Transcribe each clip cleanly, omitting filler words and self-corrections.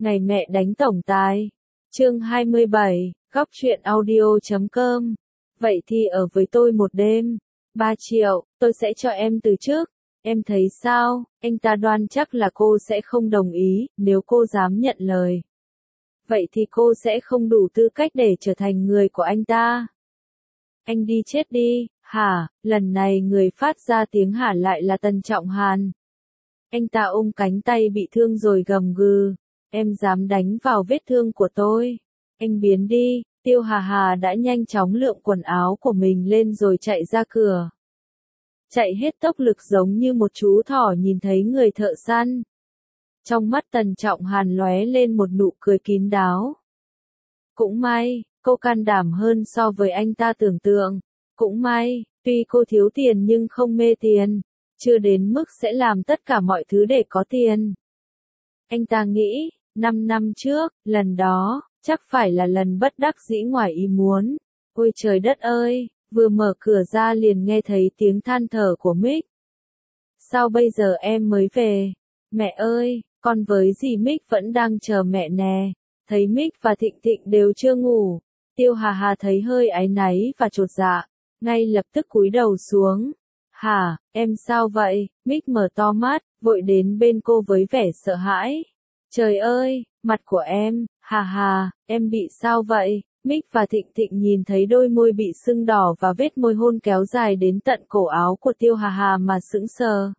Ngày mẹ đánh tổng tài. Chương 27, góc truyện audio.com. Vậy thì ở với tôi một đêm. 3 triệu, tôi sẽ cho em từ trước. Em thấy sao? Anh ta đoan chắc là cô sẽ không đồng ý, nếu cô dám nhận lời. Vậy thì cô sẽ không đủ tư cách để trở thành người của anh ta. Anh đi chết đi, hả? Lần này người phát ra tiếng hả lại là Tần Trọng Hàn. Anh ta ôm cánh tay bị thương rồi gầm gừ. Em dám đánh vào vết thương của tôi. Anh biến đi. Tiêu Hà Hà đã nhanh chóng lượm quần áo của mình lên rồi chạy ra cửa. Chạy hết tốc lực giống như một chú thỏ nhìn thấy người thợ săn. Trong mắt Tần Trọng Hàn lóe lên một nụ cười kín đáo. Cũng may, cô can đảm hơn so với anh ta tưởng tượng. Cũng may, tuy cô thiếu tiền nhưng không mê tiền. Chưa đến mức sẽ làm tất cả mọi thứ để có tiền. Anh ta nghĩ, 5 năm trước, lần đó, chắc phải là lần bất đắc dĩ ngoài ý muốn. Ôi trời đất ơi, vừa mở cửa ra liền nghe thấy tiếng than thở của Mick. Sao bây giờ em mới về? Mẹ ơi, con với dì Mick vẫn đang chờ mẹ nè. Thấy Mick và Thịnh Thịnh đều chưa ngủ. Tiêu Hà Hà thấy hơi áy náy và chột dạ, ngay lập tức cúi đầu xuống. Hả, em sao vậy? Mick mở to mắt, vội đến bên cô với vẻ sợ hãi. Trời ơi, mặt của em, Hà Hà, em bị sao vậy? Mick và Thịnh Thịnh nhìn thấy đôi môi bị sưng đỏ và vết môi hôn kéo dài đến tận cổ áo của Tiêu Hà Hà mà sững sờ.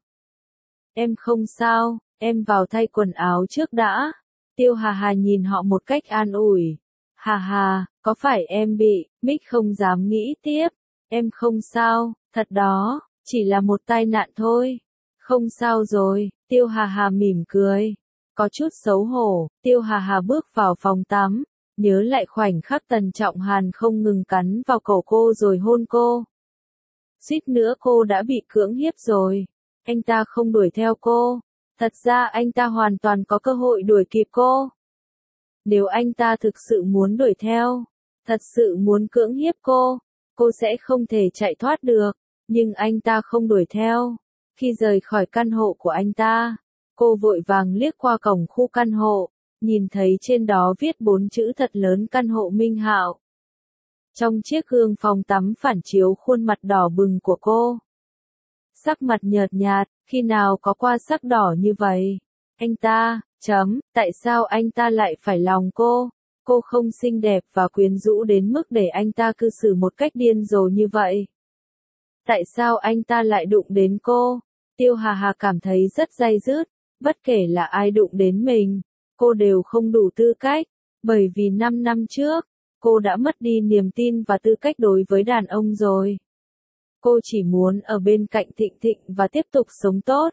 Em không sao, em vào thay quần áo trước đã. Tiêu Hà Hà nhìn họ một cách an ủi. Hà Hà, có phải em bị? Mick không dám nghĩ tiếp. Em không sao, thật đó, chỉ là một tai nạn thôi. Không sao rồi, Tiêu Hà Hà mỉm cười. Có chút xấu hổ, Tiêu Hà Hà bước vào phòng tắm, nhớ lại khoảnh khắc Tần Trọng Hàn không ngừng cắn vào cổ cô rồi hôn cô. Suýt nữa cô đã bị cưỡng hiếp rồi. Anh ta không đuổi theo cô. Thật ra anh ta hoàn toàn có cơ hội đuổi kịp cô. Nếu anh ta thực sự muốn đuổi theo, thật sự muốn cưỡng hiếp cô sẽ không thể chạy thoát được. Nhưng anh ta không đuổi theo. Khi rời khỏi căn hộ của anh ta, cô vội vàng liếc qua cổng khu căn hộ, nhìn thấy trên đó viết 4 chữ thật lớn căn hộ Minh Hạo. Trong chiếc gương phòng tắm phản chiếu khuôn mặt đỏ bừng của cô. Sắc mặt nhợt nhạt, khi nào có qua sắc đỏ như vậy? Anh ta, tại sao anh ta lại phải lòng cô? Cô không xinh đẹp và quyến rũ đến mức để anh ta cư xử một cách điên rồ như vậy. Tại sao anh ta lại đụng đến cô? Tiêu Hà Hà cảm thấy rất day dứt, bất kể là ai đụng đến mình, cô đều không đủ tư cách, bởi vì 5 năm trước, cô đã mất đi niềm tin và tư cách đối với đàn ông rồi. Cô chỉ muốn ở bên cạnh Thịnh Thịnh và tiếp tục sống tốt.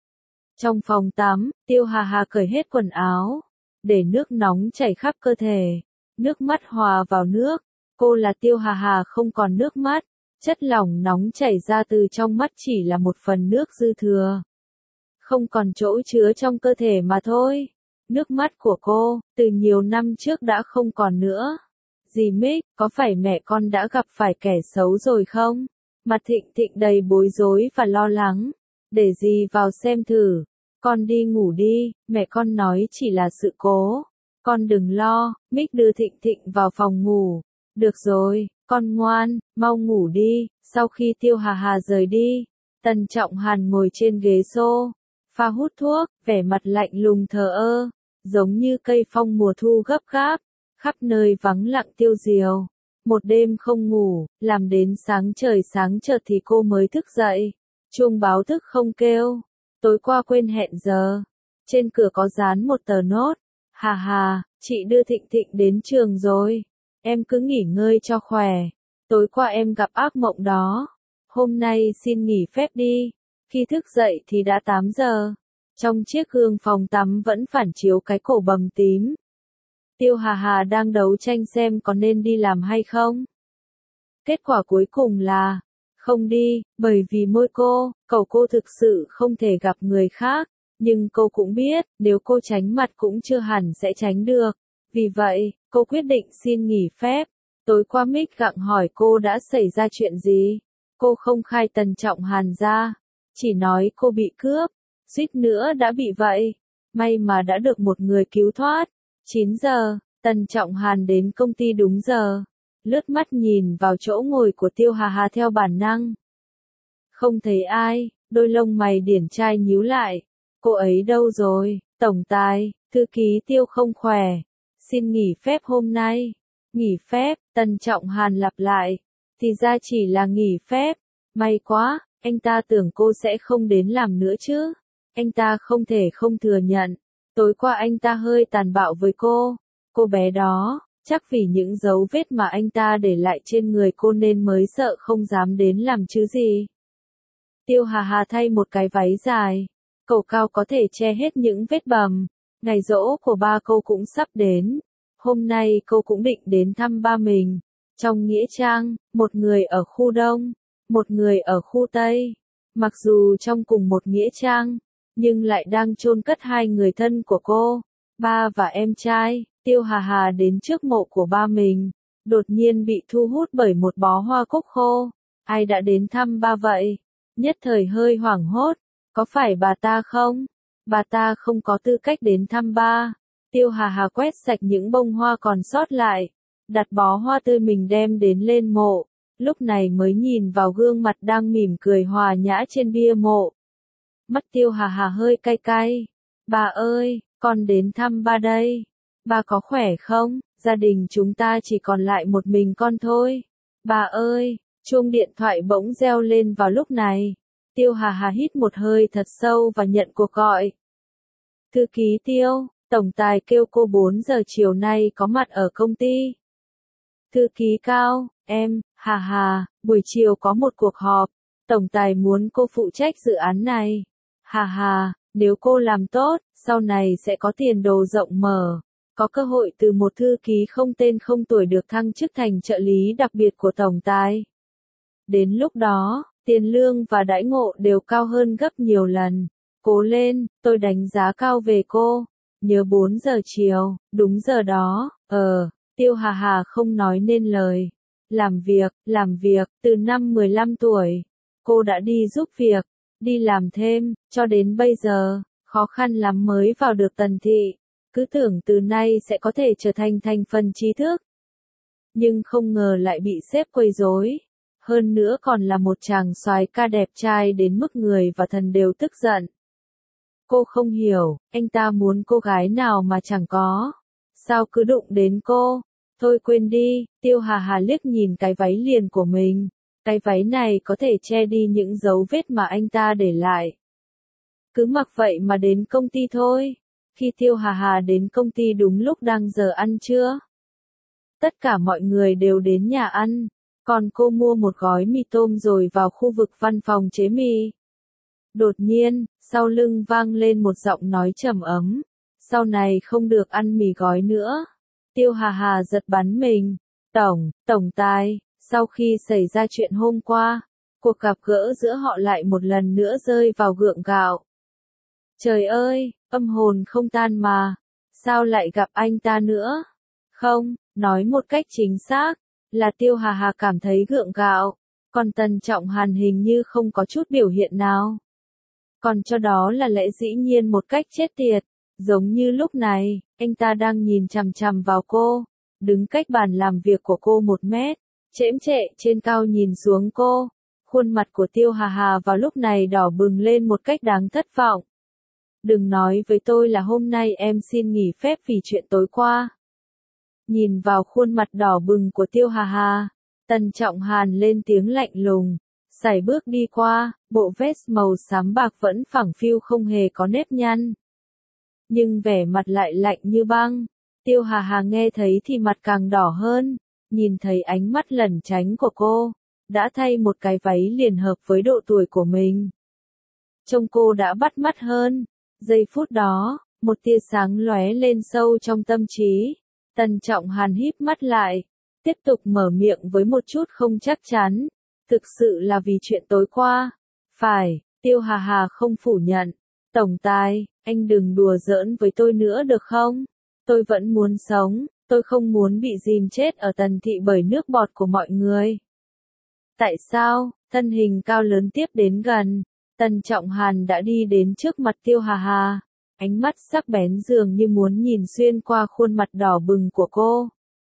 Trong phòng tắm, Tiêu Hà Hà cởi hết quần áo, để nước nóng chảy khắp cơ thể, nước mắt hòa vào nước. Cô là Tiêu Hà Hà không còn nước mắt, chất lỏng nóng chảy ra từ trong mắt chỉ là một phần nước dư thừa. Không còn chỗ chứa trong cơ thể mà thôi. Nước mắt của cô, từ nhiều năm trước đã không còn nữa. Dì Mick, có phải mẹ con đã gặp phải kẻ xấu rồi không? Mặt Thịnh Thịnh đầy bối rối và lo lắng. Để dì vào xem thử. Con đi ngủ đi, mẹ con nói chỉ là sự cố. Con đừng lo. Mick đưa Thịnh Thịnh vào phòng ngủ. Được rồi, con ngoan, mau ngủ đi. Sau khi Tiêu Hà Hà rời đi, Tần Trọng Hàn ngồi trên ghế sofa hút thuốc, vẻ mặt lạnh lùng thờ ơ, giống như cây phong mùa thu gấp gáp, khắp nơi vắng lặng tiêu diêu. Một đêm không ngủ, làm đến sáng trời sáng chợt thì cô mới thức dậy. Chuông báo thức không kêu. Tối qua quên hẹn giờ. Trên cửa có dán một tờ nốt. Hà Hà, chị đưa Thịnh Thịnh đến trường rồi. Em cứ nghỉ ngơi cho khỏe. Tối qua em gặp ác mộng đó. Hôm nay xin nghỉ phép đi. Khi thức dậy thì đã 8 giờ. Trong chiếc gương phòng tắm vẫn phản chiếu cái cổ bầm tím. Tiêu Hà Hà đang đấu tranh xem có nên đi làm hay không. Kết quả cuối cùng là không đi, bởi vì môi cô thực sự không thể gặp người khác. Nhưng cô cũng biết, nếu cô tránh mặt cũng chưa hẳn sẽ tránh được. Vì vậy, cô quyết định xin nghỉ phép. Tối qua Mick gặng hỏi cô đã xảy ra chuyện gì. Cô không khai Tần Trọng Hàn ra. Chỉ nói cô bị cướp. Suýt nữa đã bị vậy. May mà đã được một người cứu thoát. 9 giờ, Tần Trọng Hàn đến công ty đúng giờ. Lướt mắt nhìn vào chỗ ngồi của Tiêu Hà Hà theo bản năng. Không thấy ai, đôi lông mày điển trai nhíu lại. Cô ấy đâu rồi? Tổng tài, thư ký Tiêu không khỏe. Xin nghỉ phép hôm nay. Nghỉ phép, Tần Trọng Hàn lặp lại. Thì ra chỉ là nghỉ phép. May quá, anh ta tưởng cô sẽ không đến làm nữa chứ. Anh ta không thể không thừa nhận. Tối qua anh ta hơi tàn bạo với cô. Cô bé đó, chắc vì những dấu vết mà anh ta để lại trên người cô nên mới sợ không dám đến làm chứ gì. Tiêu Hà Hà thay một cái váy dài. Cầu cao có thể che hết những vết bầm. Ngày giỗ của ba cô cũng sắp đến. Hôm nay cô cũng định đến thăm ba mình. Trong nghĩa trang, một người ở khu Đông, một người ở khu Tây. Mặc dù trong cùng một nghĩa trang, nhưng lại đang chôn cất hai người thân của cô, ba và em trai. Tiêu Hà Hà đến trước mộ của ba mình, đột nhiên bị thu hút bởi một bó hoa cúc khô. Ai đã đến thăm ba vậy? Nhất thời hơi hoảng hốt, có phải bà ta không? Bà ta không có tư cách đến thăm ba. Tiêu Hà Hà quét sạch những bông hoa còn sót lại, đặt bó hoa tươi mình đem đến lên mộ, lúc này mới nhìn vào gương mặt đang mỉm cười hòa nhã trên bia mộ. Mắt Tiêu Hà Hà hơi cay cay. Bà ơi, con đến thăm ba đây. Ba có khỏe không? Gia đình chúng ta chỉ còn lại một mình con thôi. Bà ơi, chuông điện thoại bỗng reo lên vào lúc này. Tiêu Hà Hà hít một hơi thật sâu và nhận cuộc gọi. Thư ký Tiêu, tổng tài kêu cô 4 giờ chiều nay có mặt ở công ty. Thư ký Cao, em, Hà Hà, buổi chiều có một cuộc họp. Tổng tài muốn cô phụ trách dự án này. Hà Hà, nếu cô làm tốt, sau này sẽ có tiền đồ rộng mở. Có cơ hội từ một thư ký không tên không tuổi được thăng chức thành trợ lý đặc biệt của tổng tài. Đến lúc đó, tiền lương và đãi ngộ đều cao hơn gấp nhiều lần. Cố lên, tôi đánh giá cao về cô. Nhớ 4 giờ chiều, đúng giờ đó. Tiêu Hà Hà không nói nên lời. Làm việc, từ năm 15 tuổi. Cô đã đi giúp việc, đi làm thêm, cho đến bây giờ, khó khăn lắm mới vào được Tần thị. Cứ tưởng từ nay sẽ có thể trở thành thành phần trí thức. Nhưng không ngờ lại bị sếp quấy rối. Hơn nữa còn là một chàng soái ca đẹp trai đến mức người và thần đều tức giận. Cô không hiểu, anh ta muốn cô gái nào mà chẳng có. Sao cứ đụng đến cô? Thôi quên đi, Tiêu Hà Hà liếc nhìn cái váy liền của mình. Cái váy này có thể che đi những dấu vết mà anh ta để lại. Cứ mặc vậy mà đến công ty thôi. Khi Tiêu Hà Hà đến công ty đúng lúc đang giờ ăn trưa. Tất cả mọi người đều đến nhà ăn. Còn cô mua một gói mì tôm rồi vào khu vực văn phòng chế mì. Đột nhiên, sau lưng vang lên một giọng nói trầm ấm. Sau này không được ăn mì gói nữa. Tiêu Hà Hà giật bắn mình. Tổng tài, sau khi xảy ra chuyện hôm qua, cuộc gặp gỡ giữa họ lại một lần nữa rơi vào gượng gạo. Trời ơi, âm hồn không tan mà. Sao lại gặp anh ta nữa? Không, nói một cách chính xác, là Tiêu Hà Hà cảm thấy gượng gạo. Còn Tần Trọng Hàn hình như không có chút biểu hiện nào. Còn cho đó là lẽ dĩ nhiên một cách chết tiệt. Giống như lúc này, anh ta đang nhìn chằm chằm vào cô, đứng cách bàn làm việc của cô 1 mét, chễm chệ trên cao nhìn xuống cô. Khuôn mặt của Tiêu Hà Hà vào lúc này đỏ bừng lên một cách đáng thất vọng. Đừng nói với tôi là hôm nay em xin nghỉ phép vì chuyện tối qua. Nhìn vào khuôn mặt đỏ bừng của Tiêu Hà Hà, Tần Trọng Hàn lên tiếng lạnh lùng, sải bước đi qua, bộ vest màu xám bạc vẫn phẳng phiu không hề có nếp nhăn. Nhưng vẻ mặt lại lạnh như băng. Tiêu Hà Hà nghe thấy thì mặt càng đỏ hơn, nhìn thấy ánh mắt lẩn tránh của cô, đã thay một cái váy liền hợp với độ tuổi của mình. Trông cô đã bắt mắt hơn. Giây phút đó, một tia sáng lóe lên sâu trong tâm trí. Tần Trọng Hàn híp mắt lại, tiếp tục mở miệng với một chút không chắc chắn. Thực sự là vì chuyện tối qua. Phải, Tiêu Hà Hà không phủ nhận. Tổng tài, anh đừng đùa giỡn với tôi nữa được không? Tôi vẫn muốn sống, tôi không muốn bị dìm chết ở Tần thị bởi nước bọt của mọi người. Tại sao? Thân hình cao lớn tiếp đến gần. Tần Trọng Hàn đã đi đến trước mặt Tiêu Hà Hà. ánh mắt sắc bén dường như muốn nhìn xuyên qua khuôn mặt đỏ bừng của cô.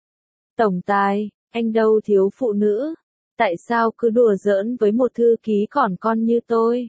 Tổng tài, anh đâu thiếu phụ nữ, tại sao cứ đùa giỡn với một thư ký còn con như tôi?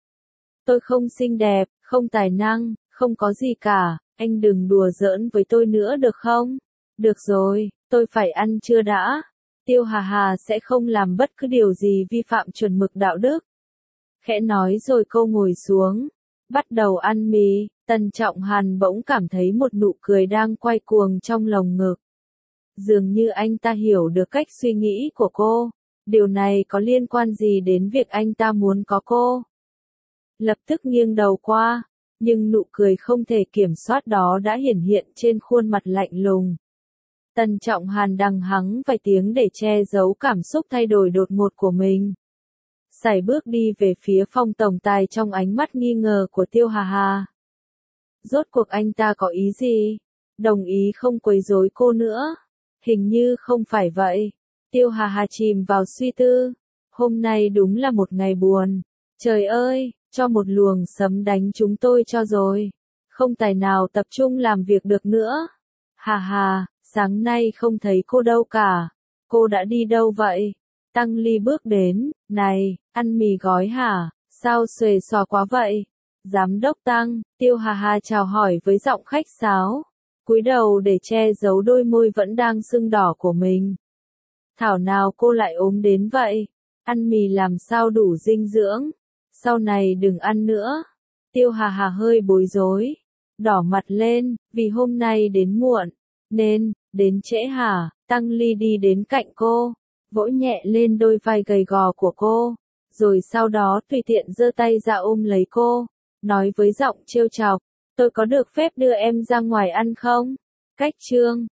Tôi không xinh đẹp, không tài năng, không có gì cả, anh đừng đùa giỡn với tôi nữa được không? Được rồi, tôi phải ăn trưa đã. Tiêu Hà Hà sẽ không làm bất cứ điều gì vi phạm chuẩn mực đạo đức. Khẽ nói rồi cô ngồi xuống, bắt đầu ăn mì. Tần Trọng Hàn bỗng cảm thấy một nụ cười đang quay cuồng trong lồng ngực. Dường như anh ta hiểu được cách suy nghĩ của cô. Điều này có liên quan gì đến việc anh ta muốn có cô? Lập tức nghiêng đầu qua, nhưng nụ cười không thể kiểm soát đó đã hiển hiện trên khuôn mặt lạnh lùng. Tần Trọng Hàn đằng hắng vài tiếng để che giấu cảm xúc thay đổi đột ngột của mình. Sải bước đi về phía phòng tổng tài trong ánh mắt nghi ngờ của Tiêu Hà Hà. Rốt cuộc anh ta có ý gì? Đồng ý không quấy rối cô nữa? Hình như không phải vậy. Tiêu Hà Hà chìm vào suy tư. Hôm nay đúng là một ngày buồn. Trời ơi, cho một luồng sấm đánh chúng tôi cho rồi. Không tài nào tập trung làm việc được nữa. Hà Hà, sáng nay không thấy cô đâu cả. Cô đã đi đâu vậy? Tăng Ly bước đến, này, ăn mì gói hả? Sao xuề xòa quá vậy? Giám đốc Tăng, Tiêu Hà Hà chào hỏi với giọng khách sáo, cúi đầu để che giấu đôi môi vẫn đang sưng đỏ của mình. Thảo nào cô lại ốm đến vậy? Ăn mì làm sao đủ dinh dưỡng? Sau này đừng ăn nữa. Tiêu Hà Hà hơi bối rối, đỏ mặt lên, vì hôm nay đến muộn, nên, đến trễ hả? Tăng Ly đi đến cạnh cô, vỗ nhẹ lên đôi vai gầy gò của cô, rồi sau đó tùy tiện giơ tay ra ôm lấy cô, nói với giọng trêu chọc, tôi có được phép đưa em ra ngoài ăn không? Cách chương